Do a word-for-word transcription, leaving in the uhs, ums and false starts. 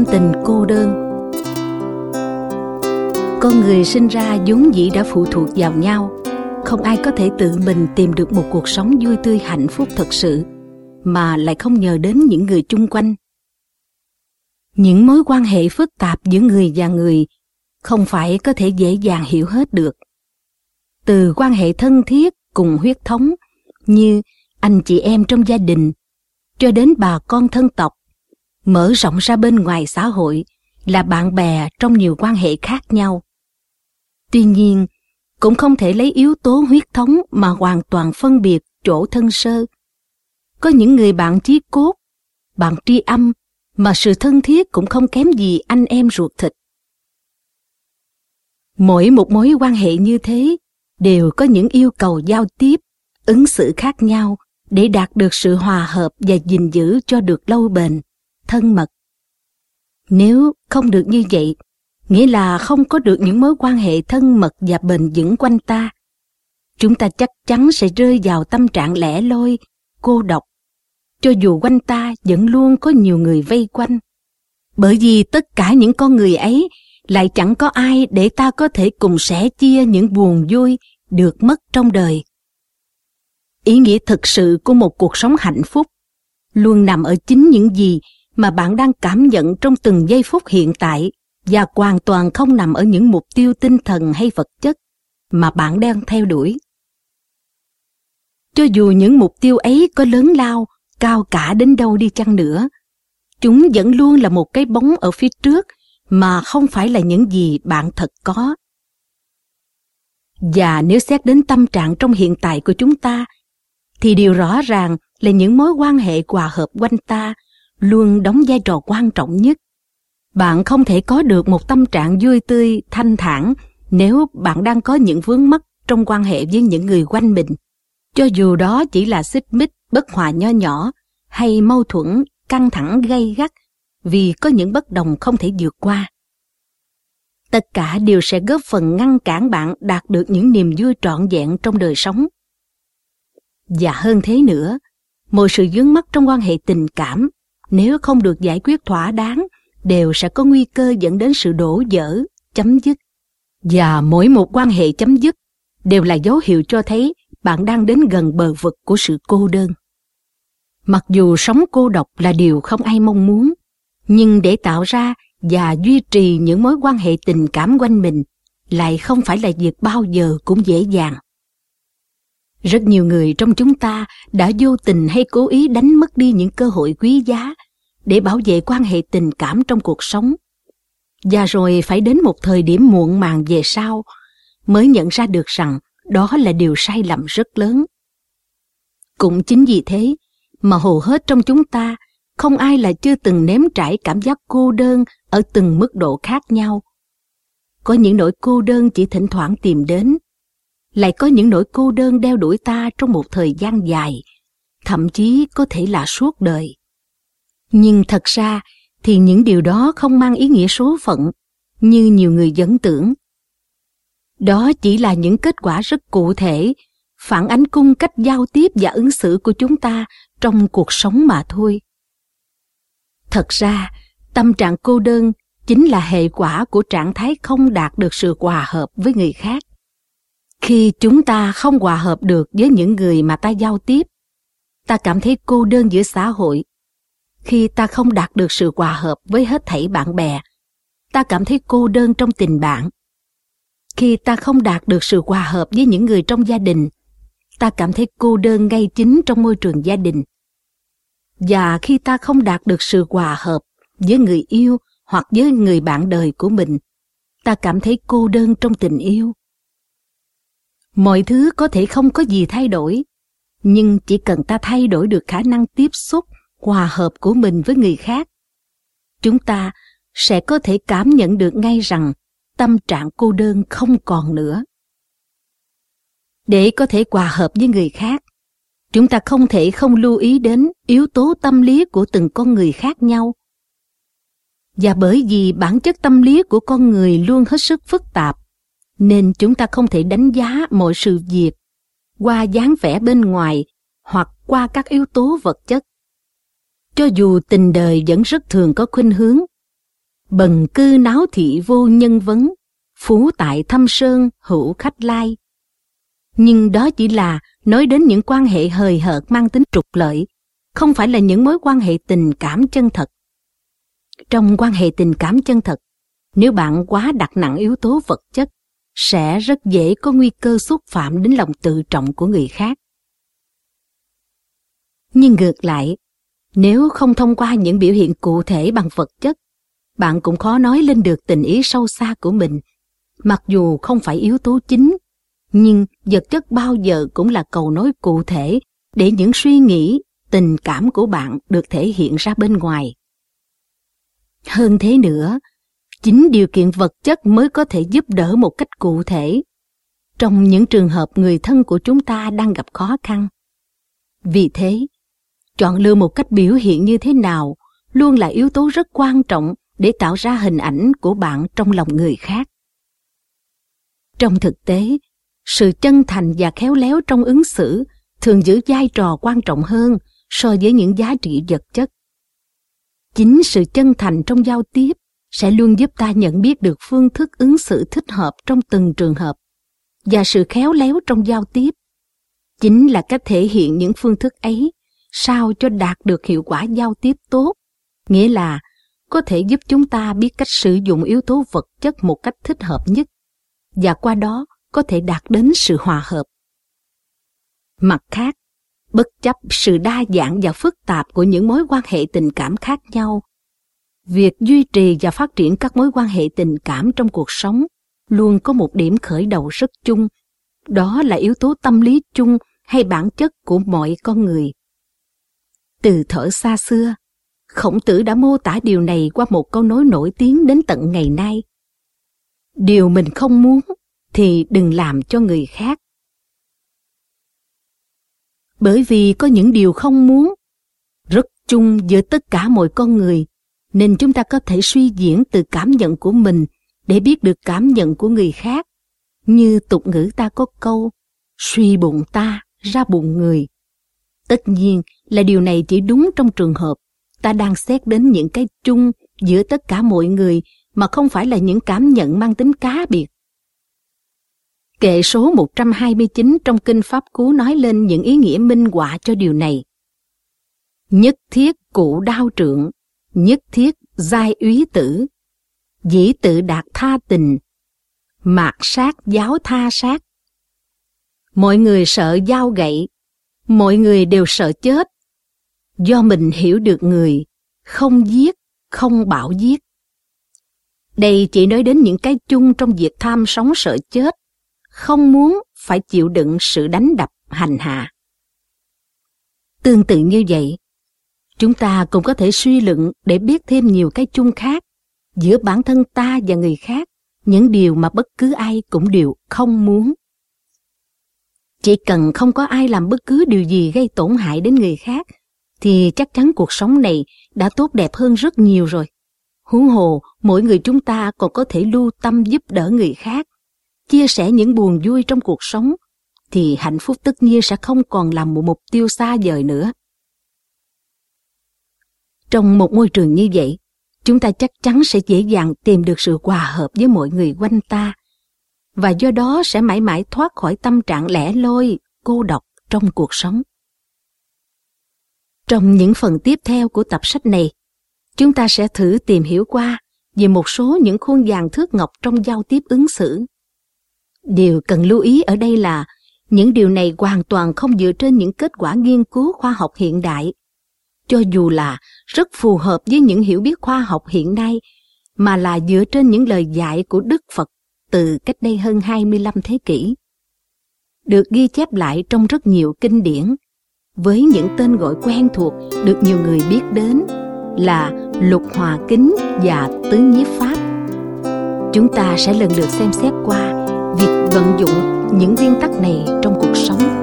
tâm tình cô đơn. Con người sinh ra vốn dĩ đã phụ thuộc vào nhau. Không ai có thể tự mình tìm được một cuộc sống vui tươi hạnh phúc thật sự mà lại không nhờ đến những người chung quanh. Những mối quan hệ phức tạp giữa người và người không phải có thể dễ dàng hiểu hết được. Từ quan hệ thân thiết cùng huyết thống như anh chị em trong gia đình cho đến bà con thân tộc, mở rộng ra bên ngoài xã hội là bạn bè trong nhiều quan hệ khác nhau. Tuy nhiên, cũng không thể lấy yếu tố huyết thống mà hoàn toàn phân biệt chỗ thân sơ. Có những người bạn chí cốt, bạn tri âm mà sự thân thiết cũng không kém gì anh em ruột thịt. Mỗi một mối quan hệ như thế đều có những yêu cầu giao tiếp, ứng xử khác nhau để đạt được sự hòa hợp và gìn giữ cho được lâu bền, thân mật. Nếu không được như vậy, nghĩa là không có được những mối quan hệ thân mật và bền vững quanh ta. Chúng ta chắc chắn sẽ rơi vào tâm trạng lẻ loi, cô độc, cho dù quanh ta vẫn luôn có nhiều người vây quanh. Bởi vì tất cả những con người ấy lại chẳng có ai để ta có thể cùng sẻ chia những buồn vui được mất trong đời. Ý nghĩa thực sự của một cuộc sống hạnh phúc luôn nằm ở chính những gì mà bạn đang cảm nhận trong từng giây phút hiện tại và hoàn toàn không nằm ở những mục tiêu tinh thần hay vật chất mà bạn đang theo đuổi. Cho dù những mục tiêu ấy có lớn lao, cao cả đến đâu đi chăng nữa, chúng vẫn luôn là một cái bóng ở phía trước mà không phải là những gì bạn thật có. Và nếu xét đến tâm trạng trong hiện tại của chúng ta, thì điều rõ ràng là những mối quan hệ hòa hợp quanh ta luôn đóng vai trò quan trọng nhất. Bạn không thể có được một tâm trạng vui tươi, thanh thản nếu bạn đang có những vướng mắc trong quan hệ với những người quanh mình. Cho dù đó chỉ là xích mích, bất hòa nho nhỏ hay mâu thuẫn, căng thẳng gay gắt vì có những bất đồng không thể vượt qua. Tất cả đều sẽ góp phần ngăn cản bạn đạt được những niềm vui trọn vẹn trong đời sống. Và hơn thế nữa, mọi sự vướng mắc trong quan hệ tình cảm nếu không được giải quyết thỏa đáng đều sẽ có nguy cơ dẫn đến sự đổ vỡ, chấm dứt. Và mỗi một quan hệ chấm dứt đều là dấu hiệu cho thấy bạn đang đến gần bờ vực của sự cô đơn. Mặc dù sống cô độc là điều không ai mong muốn, nhưng để tạo ra và duy trì những mối quan hệ tình cảm quanh mình lại không phải là việc bao giờ cũng dễ dàng. Rất nhiều người trong chúng ta đã vô tình hay cố ý đánh mất đi những cơ hội quý giá để bảo vệ quan hệ tình cảm trong cuộc sống. Và rồi phải đến một thời điểm muộn màng về sau mới nhận ra được rằng đó là điều sai lầm rất lớn. Cũng chính vì thế mà hầu hết trong chúng ta không ai là chưa từng nếm trải cảm giác cô đơn ở từng mức độ khác nhau. Có những nỗi cô đơn chỉ thỉnh thoảng tìm đến, lại có những nỗi cô đơn đeo đuổi ta trong một thời gian dài, thậm chí có thể là suốt đời. Nhưng thật ra thì những điều đó không mang ý nghĩa số phận như nhiều người vẫn tưởng. Đó chỉ là những kết quả rất cụ thể, phản ánh cung cách giao tiếp và ứng xử của chúng ta trong cuộc sống mà thôi. Thật ra, tâm trạng cô đơn chính là hệ quả của trạng thái không đạt được sự hòa hợp với người khác. Khi chúng ta không hòa hợp được với những người mà ta giao tiếp, ta cảm thấy cô đơn giữa xã hội. Khi ta không đạt được sự hòa hợp với hết thảy bạn bè, ta cảm thấy cô đơn trong tình bạn. Khi ta không đạt được sự hòa hợp với những người trong gia đình, ta cảm thấy cô đơn ngay chính trong môi trường gia đình. Và khi ta không đạt được sự hòa hợp với người yêu hoặc với người bạn đời của mình, ta cảm thấy cô đơn trong tình yêu. Mọi thứ có thể không có gì thay đổi, nhưng chỉ cần ta thay đổi được khả năng tiếp xúc, hòa hợp của mình với người khác, chúng ta sẽ có thể cảm nhận được ngay rằng tâm trạng cô đơn không còn nữa. Để có thể hòa hợp với người khác, chúng ta không thể không lưu ý đến yếu tố tâm lý của từng con người khác nhau. Và bởi vì bản chất tâm lý của con người luôn hết sức phức tạp, nên chúng ta không thể đánh giá mọi sự việc qua dáng vẻ bên ngoài hoặc qua các yếu tố vật chất. Cho dù tình đời vẫn rất thường có khuynh hướng Bần cư náo thị vô nhân vấn, phú tại thâm sơn hữu khách lai. Nhưng đó chỉ là nói đến những quan hệ hời hợt mang tính trục lợi, không phải là những mối quan hệ tình cảm chân thật. Trong quan hệ tình cảm chân thật, nếu bạn quá đặt nặng yếu tố vật chất, sẽ rất dễ có nguy cơ xúc phạm đến lòng tự trọng của người khác. Nhưng ngược lại, nếu không thông qua những biểu hiện cụ thể bằng vật chất, bạn cũng khó nói lên được tình ý sâu xa của mình. Mặc dù không phải yếu tố chính, nhưng vật chất bao giờ cũng là cầu nối cụ thể để những suy nghĩ, tình cảm của bạn được thể hiện ra bên ngoài. Hơn thế nữa, chính điều kiện vật chất mới có thể giúp đỡ một cách cụ thể trong những trường hợp người thân của chúng ta đang gặp khó khăn. Vì thế, chọn lựa một cách biểu hiện như thế nào luôn là yếu tố rất quan trọng để tạo ra hình ảnh của bạn trong lòng người khác. Trong thực tế, sự chân thành và khéo léo trong ứng xử thường giữ vai trò quan trọng hơn so với những giá trị vật chất. Chính sự chân thành trong giao tiếp sẽ luôn giúp ta nhận biết được phương thức ứng xử thích hợp trong từng trường hợp, và sự khéo léo trong giao tiếp chính là cách thể hiện những phương thức ấy sao cho đạt được hiệu quả giao tiếp tốt, nghĩa là có thể giúp chúng ta biết cách sử dụng yếu tố vật chất một cách thích hợp nhất, và qua đó có thể đạt đến sự hòa hợp. Mặt khác, bất chấp sự đa dạng và phức tạp của những mối quan hệ tình cảm khác nhau, việc duy trì và phát triển các mối quan hệ tình cảm trong cuộc sống luôn có một điểm khởi đầu rất chung, đó là yếu tố tâm lý chung hay bản chất của mọi con người. Từ thuở xa xưa, Khổng Tử đã mô tả điều này qua một câu nói nổi tiếng đến tận ngày nay. Điều mình không muốn thì đừng làm cho người khác. Bởi vì có những điều không muốn rất chung giữa tất cả mọi con người, nên chúng ta có thể suy diễn từ cảm nhận của mình để biết được cảm nhận của người khác. Như tục ngữ ta có câu, suy bụng ta ra bụng người. Tất nhiên là điều này chỉ đúng trong trường hợp ta đang xét đến những cái chung giữa tất cả mọi người mà không phải là những cảm nhận mang tính cá biệt. Kệ số một trăm hai mươi chín trong Kinh Pháp Cú nói lên những ý nghĩa minh họa cho điều này. Nhất thiết cụ đao trượng, nhất thiết giai úy tử, dĩ tự đạt tha tình, mạt sát giáo tha sát. Mọi người sợ dao gậy, mọi người đều sợ chết. Do mình hiểu được người, không giết, không bảo giết. Đây chỉ nói đến những cái chung trong việc tham sống sợ chết, không muốn phải chịu đựng sự đánh đập, hành hạ. Tương tự như vậy, chúng ta cũng có thể suy luận để biết thêm nhiều cái chung khác giữa bản thân ta và người khác, những điều mà bất cứ ai cũng đều không muốn. Chỉ cần không có ai làm bất cứ điều gì gây tổn hại đến người khác, thì chắc chắn cuộc sống này đã tốt đẹp hơn rất nhiều rồi. Huống hồ, mỗi người chúng ta còn có thể lưu tâm giúp đỡ người khác, chia sẻ những buồn vui trong cuộc sống, thì hạnh phúc tất nhiên sẽ không còn là một mục tiêu xa vời nữa. Trong một môi trường như vậy, chúng ta chắc chắn sẽ dễ dàng tìm được sự hòa hợp với mọi người quanh ta, và do đó sẽ mãi mãi thoát khỏi tâm trạng lẻ loi, cô độc trong cuộc sống. Trong những phần tiếp theo của tập sách này, chúng ta sẽ thử tìm hiểu qua về một số những khuôn vàng thước ngọc trong giao tiếp ứng xử. Điều cần lưu ý ở đây là những điều này hoàn toàn không dựa trên những kết quả nghiên cứu khoa học hiện đại, cho dù là rất phù hợp với những hiểu biết khoa học hiện nay, mà là dựa trên những lời dạy của Đức Phật từ cách đây hơn hai mươi lăm thế kỷ. Được ghi chép lại trong rất nhiều kinh điển, với những tên gọi quen thuộc được nhiều người biết đến là Lục Hòa Kính và Tứ Nhiếp Pháp. Chúng ta sẽ lần lượt xem xét qua việc vận dụng những nguyên tắc này trong cuộc sống.